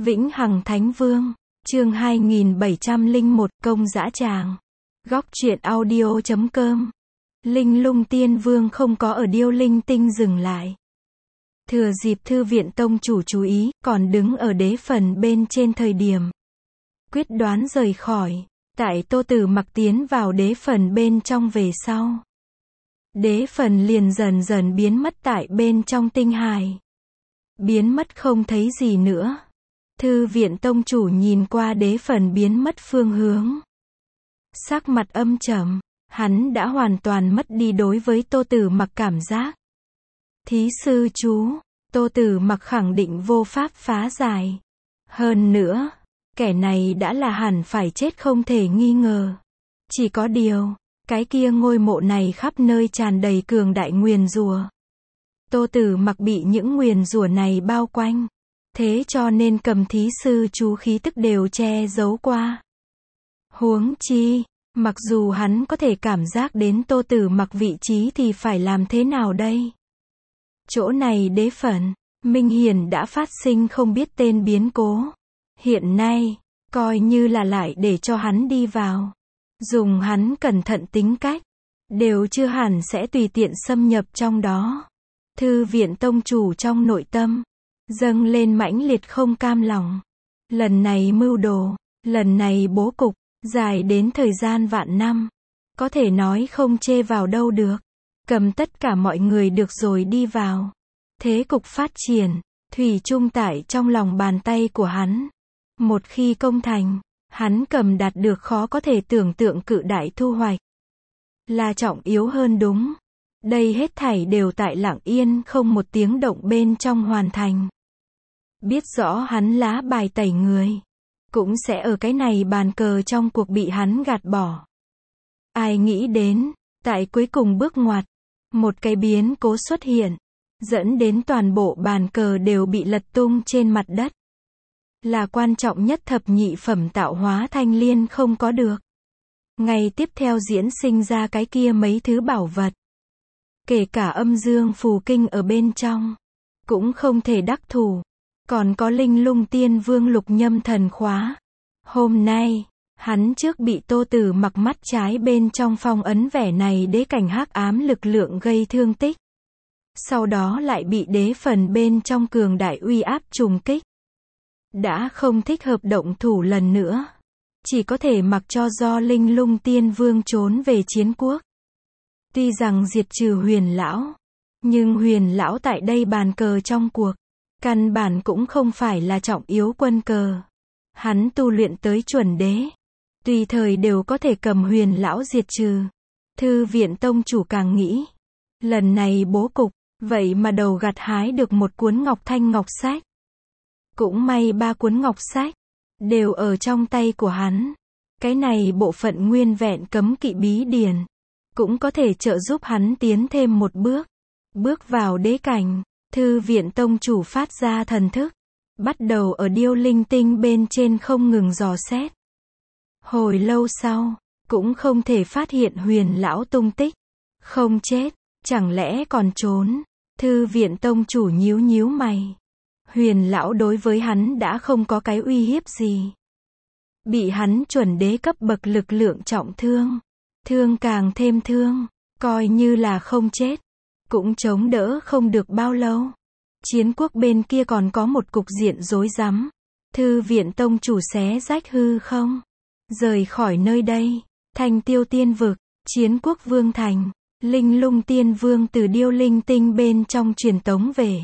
Vĩnh Hằng Thánh Vương, chương 2701, Công Dã Tràng. Góc truyện audio.com. Linh Lung Tiên Vương không có ở Điêu Linh Tinh dừng lại. Thừa dịp Thư viện tông chủ chú ý, còn đứng ở đế phần bên trên thời điểm quyết đoán rời khỏi. Tại Tô Tử Mặc tiến vào đế phần bên trong về sau, đế phần liền dần dần biến mất tại bên trong tinh hải. Biến mất không thấy gì nữa. Thư viện tông chủ nhìn qua đế phần biến mất phương hướng, sắc mặt âm trầm, hắn đã hoàn toàn mất đi đối với Tô Tử Mặc cảm giác. Thí sư chú, Tô Tử Mặc khẳng định vô pháp phá giải. Hơn nữa, kẻ này đã là hẳn phải chết không thể nghi ngờ. Chỉ có điều, cái kia ngôi mộ này khắp nơi tràn đầy cường đại nguyền rủa. Tô Tử Mặc bị những nguyền rủa này bao quanh, thế cho nên cầm thí sư chú khí tức đều che giấu qua. Huống chi, mặc dù hắn có thể cảm giác đến Tô Tử Mặc vị trí thì phải làm thế nào đây? Chỗ này đế phần, minh hiển đã phát sinh không biết tên biến cố. Hiện nay, coi như là lại để cho hắn đi vào. Dùng hắn cẩn thận tính cách, đều chưa hẳn sẽ tùy tiện xâm nhập trong đó. Thư viện tông chủ trong nội tâm dâng lên mãnh liệt không cam lòng. Lần này mưu đồ, lần này bố cục, dài đến thời gian vạn năm. Có thể nói không chê vào đâu được. Cầm tất cả mọi người được rồi đi vào. Thế cục phát triển, thủy chung tại trong lòng bàn tay của hắn. Một khi công thành, hắn cầm đạt được khó có thể tưởng tượng cự đại thu hoạch. Là trọng yếu hơn đúng. Đây hết thảy đều tại lặng yên không một tiếng động bên trong hoàn thành. Biết rõ hắn lá bài tẩy người, cũng sẽ ở cái này bàn cờ trong cuộc bị hắn gạt bỏ. Ai nghĩ đến, tại cuối cùng bước ngoặt, một cái biến cố xuất hiện, dẫn đến toàn bộ bàn cờ đều bị lật tung trên mặt đất. Là quan trọng nhất thập nhị phẩm tạo hóa thanh liên không có được. Ngày tiếp theo diễn sinh ra cái kia mấy thứ bảo vật. Kể cả âm dương phù kinh ở bên trong, cũng không thể đắc thủ. Còn có Linh Lung Tiên Vương lục nhâm thần khóa. Hôm nay, hắn trước bị Tô Tử Mặc mắt trái bên trong phong ấn vẻ này đế cảnh hắc ám lực lượng gây thương tích. Sau đó lại bị đế phần bên trong cường đại uy áp trùng kích. Đã không thích hợp động thủ lần nữa. Chỉ có thể mặc cho do Linh Lung Tiên Vương trốn về chiến quốc. Tuy rằng diệt trừ Huyền Lão, nhưng Huyền Lão tại đây bàn cờ trong cuộc, căn bản cũng không phải là trọng yếu quân cờ. Hắn tu luyện tới chuẩn đế, tùy thời đều có thể cầm Huyền Lão diệt trừ. Thư viện tông chủ càng nghĩ, lần này bố cục, vậy mà đầu gặt hái được một cuốn Ngọc Thanh Ngọc Sách. Cũng may 3 cuốn ngọc sách đều ở trong tay của hắn. Cái này bộ phận nguyên vẹn cấm kỵ bí điển cũng có thể trợ giúp hắn tiến thêm một bước. Bước vào đế cảnh, thư viện tông chủ phát ra thần thức, bắt đầu ở Điêu Linh Tinh bên trên không ngừng dò xét. Hồi lâu sau, cũng không thể phát hiện Huyền Lão tung tích. Không chết, chẳng lẽ còn trốn? Thư viện tông chủ nhíu nhíu mày. Huyền Lão đối với hắn đã không có cái uy hiếp gì. Bị hắn chuẩn đế cấp bậc lực lượng trọng thương. Thương càng thêm thương, coi như là không chết, cũng chống đỡ không được bao lâu. Chiến quốc bên kia còn có một cục diện rối rắm. Thư viện tông chủ xé rách hư không, rời khỏi nơi đây, Thanh Tiêu Tiên Vực, Chiến quốc Vương Thành, Linh Lung Tiên Vương từ Điêu Linh Tinh bên trong truyền tống về.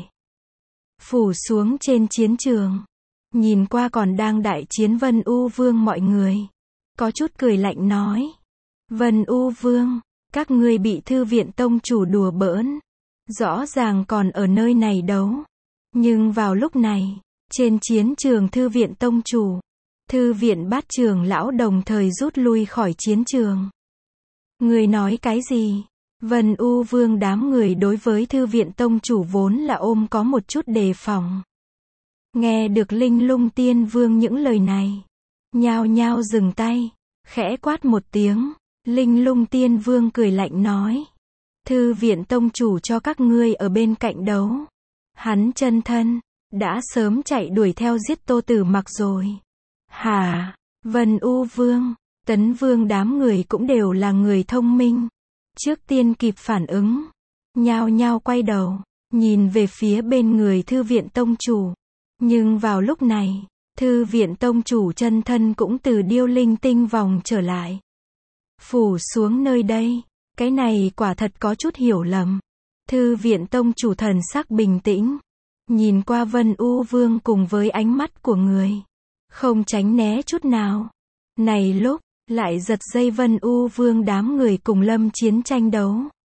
Phủ xuống trên chiến trường, nhìn qua còn đang đại chiến Vân U Vương mọi người, có chút cười lạnh nói. Vân U Vương, các ngươi bị thư viện tông chủ đùa bỡn, rõ ràng còn ở nơi này đấu. Nhưng vào lúc này, trên chiến trường thư viện tông chủ, thư viện bát trưởng lão đồng thời rút lui khỏi chiến trường. Người nói cái gì? Vân U Vương đám người đối với thư viện tông chủ vốn là ôm có một chút đề phòng. Nghe được Linh Lung Tiên Vương những lời này, nhao nhao dừng tay, khẽ quát một tiếng. Linh Lung Tiên Vương cười lạnh nói. Thư viện tông chủ cho các ngươi ở bên cạnh đấu. Hắn chân thân, đã sớm chạy đuổi theo giết Tô Tử Mặc rồi. Hả? Vân U Vương, Tấn Vương đám người cũng đều là người thông minh. Trước tiên kịp phản ứng, nhao nhao quay đầu, nhìn về phía bên người Thư viện tông chủ. Nhưng vào lúc này, Thư viện tông chủ chân thân cũng từ Điêu Linh Tinh vòng trở lại. Phủ xuống nơi đây, cái này quả thật có chút hiểu lầm. Thư viện tông chủ thần sắc bình tĩnh, nhìn qua Vân U Vương cùng với ánh mắt của người, không tránh né chút nào. Này lúc, lại giật dây Vân U Vương đám người cùng Lâm Chiến tranh đấu.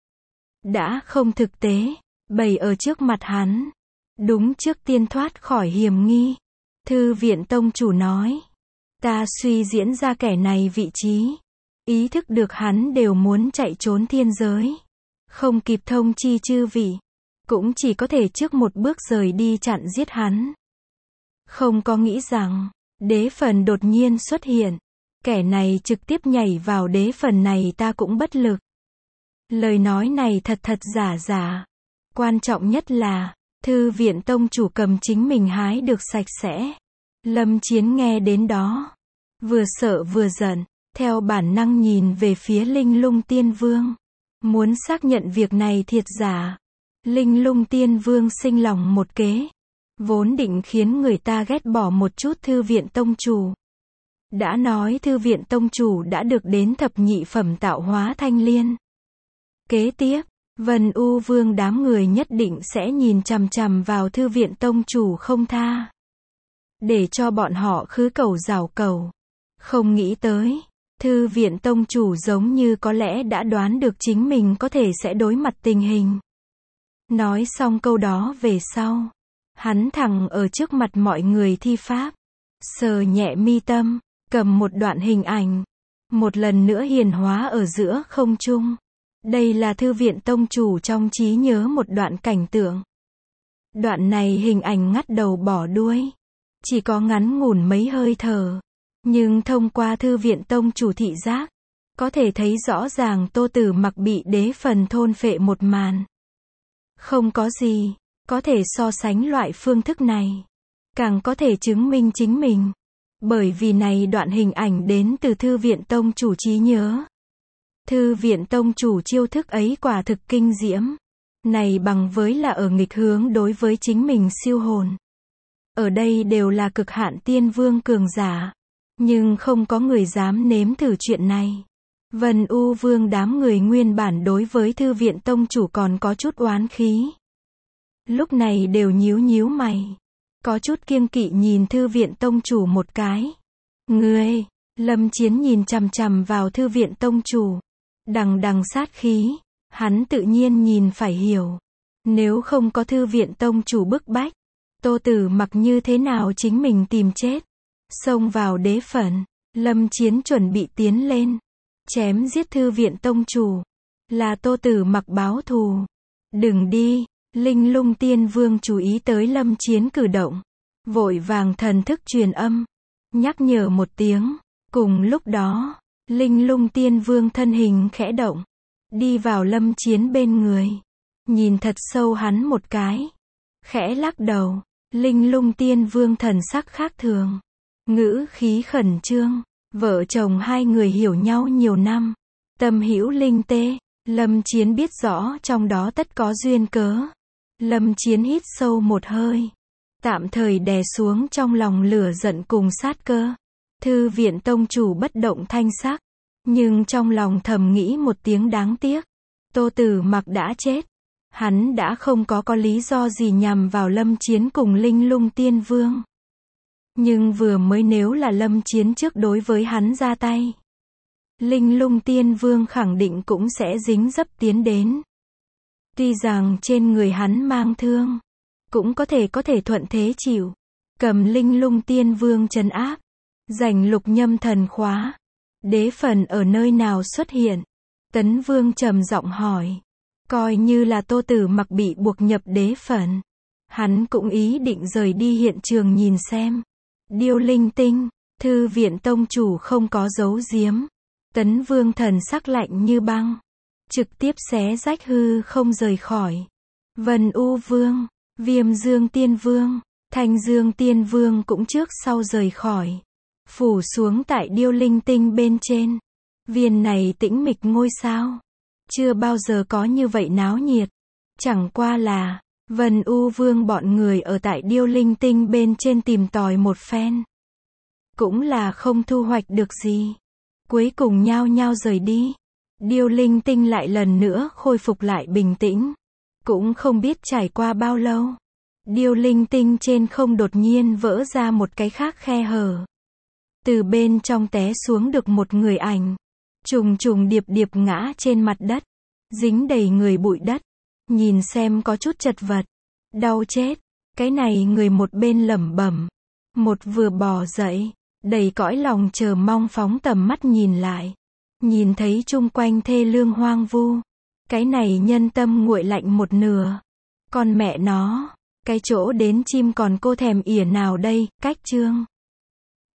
Đã không thực tế, bày ở trước mặt hắn. Đúng trước tiên thoát khỏi hiểm nghi. Thư viện tông chủ nói. Ta suy diễn ra kẻ này vị trí. Ý thức được hắn đều muốn chạy trốn thiên giới. Không kịp thông chi chư vị. Cũng chỉ có thể trước một bước rời đi chặn giết hắn. Không có nghĩ rằng, đế phần đột nhiên xuất hiện. Kẻ này trực tiếp nhảy vào đế phần này ta cũng bất lực. Lời nói này thật giả giả. Quan trọng nhất là, thư viện tông chủ cầm chính mình hái được sạch sẽ. Lâm Chiến nghe đến đó, vừa sợ vừa giận, theo bản năng nhìn về phía Linh Lung Tiên Vương. Muốn xác nhận việc này thiệt giả. Linh Lung Tiên Vương sinh lòng một kế. Vốn định khiến người ta ghét bỏ một chút thư viện tông chủ. Đã nói thư viện tông chủ đã được đến thập nhị phẩm tạo hóa thanh liên. Kế tiếp, Vân U Vương đám người nhất định sẽ nhìn chằm chằm vào thư viện tông chủ không tha. Để cho bọn họ khứ cầu rào cầu. Không nghĩ tới, thư viện tông chủ giống như có lẽ đã đoán được chính mình có thể sẽ đối mặt tình hình. Nói xong câu đó về sau, hắn thẳng ở trước mặt mọi người thi pháp. Sờ nhẹ mi tâm, cầm một đoạn hình ảnh. Một lần nữa hiển hóa ở giữa không trung. Đây là thư viện tông chủ trong trí nhớ một đoạn cảnh tượng. Đoạn này hình ảnh ngắt đầu bỏ đuôi. Chỉ có ngắn ngủn mấy hơi thở. Nhưng thông qua thư viện tông chủ thị giác, có thể thấy rõ ràng Tô Tử Mặc bị đế phần thôn phệ một màn. Không có gì có thể so sánh loại phương thức này. Càng có thể chứng minh chính mình. Bởi vì này đoạn hình ảnh đến từ thư viện tông chủ trí nhớ. Thư viện tông chủ chiêu thức ấy quả thực kinh diễm. Này bằng với là ở nghịch hướng đối với chính mình siêu hồn. Ở đây đều là cực hạn tiên vương cường giả. Nhưng không có người dám nếm thử chuyện này. Vân U Vương đám người nguyên bản đối với thư viện tông chủ còn có chút oán khí. Lúc này đều nhíu mày. Có chút kiêng kỵ nhìn thư viện tông chủ một cái. Ngươi, Lâm Chiến nhìn chằm chằm vào thư viện tông chủ. Đằng sát khí, hắn tự nhiên nhìn phải hiểu. Nếu không có thư viện tông chủ bức bách, Tô Tử Mặc như thế nào chính mình tìm chết. Xông vào đế phần, Lâm Chiến chuẩn bị tiến lên. Chém giết thư viện tông chủ. Là Tô Tử Mặc báo thù. Đừng đi, Linh Lung Tiên Vương chú ý tới Lâm Chiến cử động. Vội vàng thần thức truyền âm. Nhắc nhở một tiếng. Cùng lúc đó, Linh Lung Tiên Vương thân hình khẽ động. Đi vào Lâm Chiến bên người. Nhìn thật sâu hắn một cái. Khẽ lắc đầu. Linh Lung Tiên Vương thần sắc khác thường. Ngữ khí khẩn trương. Vợ chồng hai người hiểu nhau nhiều năm. Tâm hữu linh tê. Lâm Chiến biết rõ trong đó tất có duyên cớ. Lâm Chiến hít sâu một hơi. Tạm thời đè xuống trong lòng lửa giận cùng sát cơ. Thư viện tông chủ bất động thanh sắc. Nhưng trong lòng thầm nghĩ một tiếng đáng tiếc. Tô Tử Mặc đã chết. Hắn đã không có lý do gì nhằm vào Lâm Chiến cùng Linh Lung Tiên Vương. Nhưng vừa mới nếu là Lâm Chiến trước đối với hắn ra tay. Linh Lung Tiên Vương khẳng định cũng sẽ dính dấp tiến đến. Tuy rằng trên người hắn mang thương. Cũng có thể thuận thế chịu. Cầm Linh Lung Tiên Vương trấn áp. Giành lục nhâm thần khóa. Đế phần ở nơi nào xuất hiện? Tấn Vương trầm giọng hỏi. Coi như là Tô Tử Mặc bị buộc nhập đế phần. Hắn cũng ý định rời đi hiện trường nhìn xem. Điêu Linh Tinh, thư viện tông chủ không có giấu giếm. Tấn Vương thần sắc lạnh như băng. Trực tiếp xé rách hư không rời khỏi. Vân U Vương, Viêm Dương Tiên Vương, Thanh Dương Tiên Vương cũng trước sau rời khỏi, phủ xuống tại điêu linh tinh bên trên. Viên này tĩnh mịch ngôi sao, chưa bao giờ có như vậy náo nhiệt. Chẳng qua là, Vân U Vương bọn người ở tại điêu linh tinh bên trên tìm tòi một phen. Cũng là không thu hoạch được gì. Cuối cùng nhao nhao rời đi. Điêu linh tinh lại lần nữa khôi phục lại bình tĩnh. Cũng không biết trải qua bao lâu. Điêu linh tinh trên không đột nhiên vỡ ra một cái khác khe hở. Từ bên trong té xuống được một người ảnh. Trùng trùng điệp điệp ngã trên mặt đất. Dính đầy người bụi đất. Nhìn xem có chút chật vật. Đau chết. Cái này người một bên lẩm bẩm. Một vừa bò dậy. Đầy cõi lòng chờ mong phóng tầm mắt nhìn lại. Nhìn thấy chung quanh thê lương hoang vu. Cái này nhân tâm nguội lạnh một nửa. Con mẹ nó. Cái chỗ đến chim còn cô thèm ỉa nào đây, cách chương.